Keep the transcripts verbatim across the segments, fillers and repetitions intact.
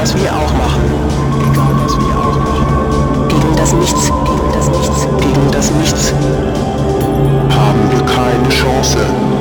was wir auch machen. Egal was wir auch machen. Gegen das Nichts, gegen das Nichts, gegen das Nichts haben wir keine Chance.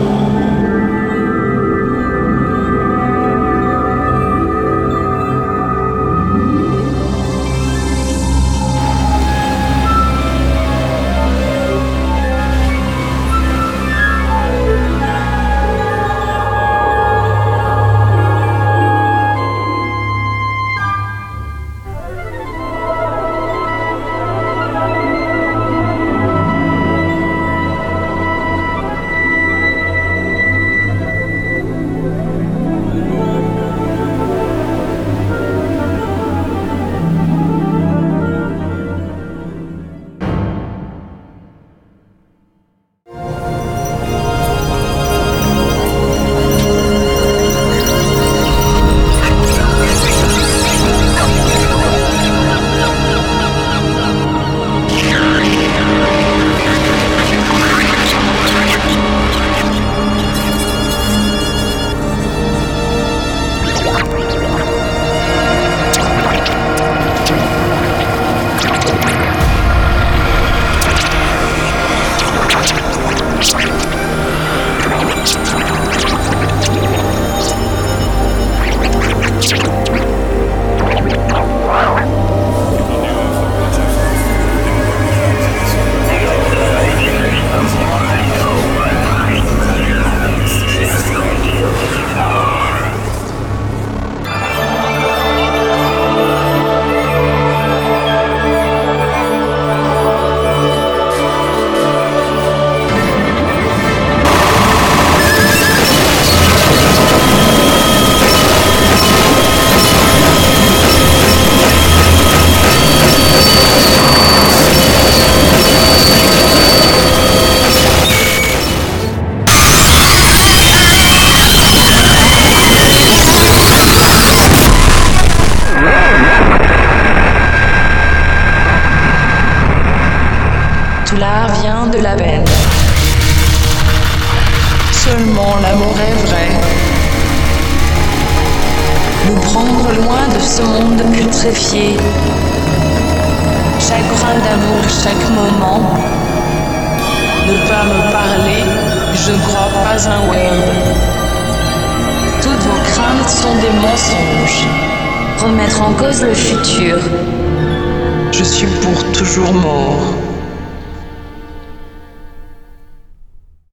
Tout l'art vient de la peine. Seulement l'amour est vrai. Nous prendre loin de ce monde putréfié. Chaque grain d'amour, chaque moment. Ne pas me parler, je ne crois pas un word. Toutes vos craintes sont des mensonges. Remettre en cause le futur. Je suis pour toujours mort.